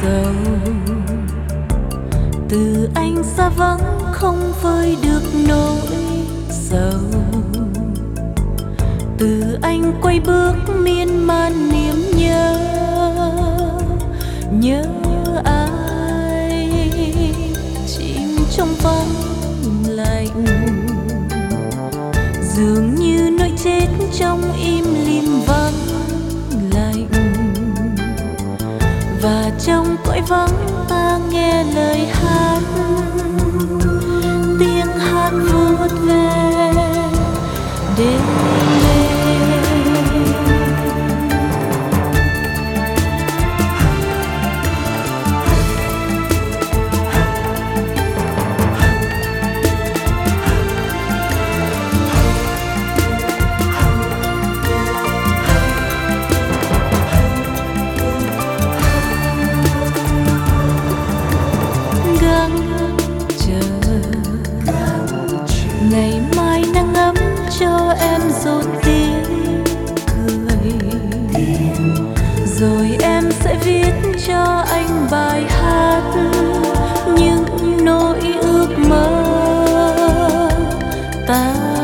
sầu. Từ anh xa vắng không vơi được nỗi sầu. Từ anh quay bước miên man niềm nhớ, nhớ ai chìm trong vắng lạnh, dường như nỗi chết trong im lìm vắng lạnh. Và trong cõi vắng ta nghe lời hát, tiếng hát vút về đêm đêm. Ngày mai nắng ấm cho em rộn tiếng cười, rồi em sẽ viết cho anh bài hát những nỗi ước mơ ta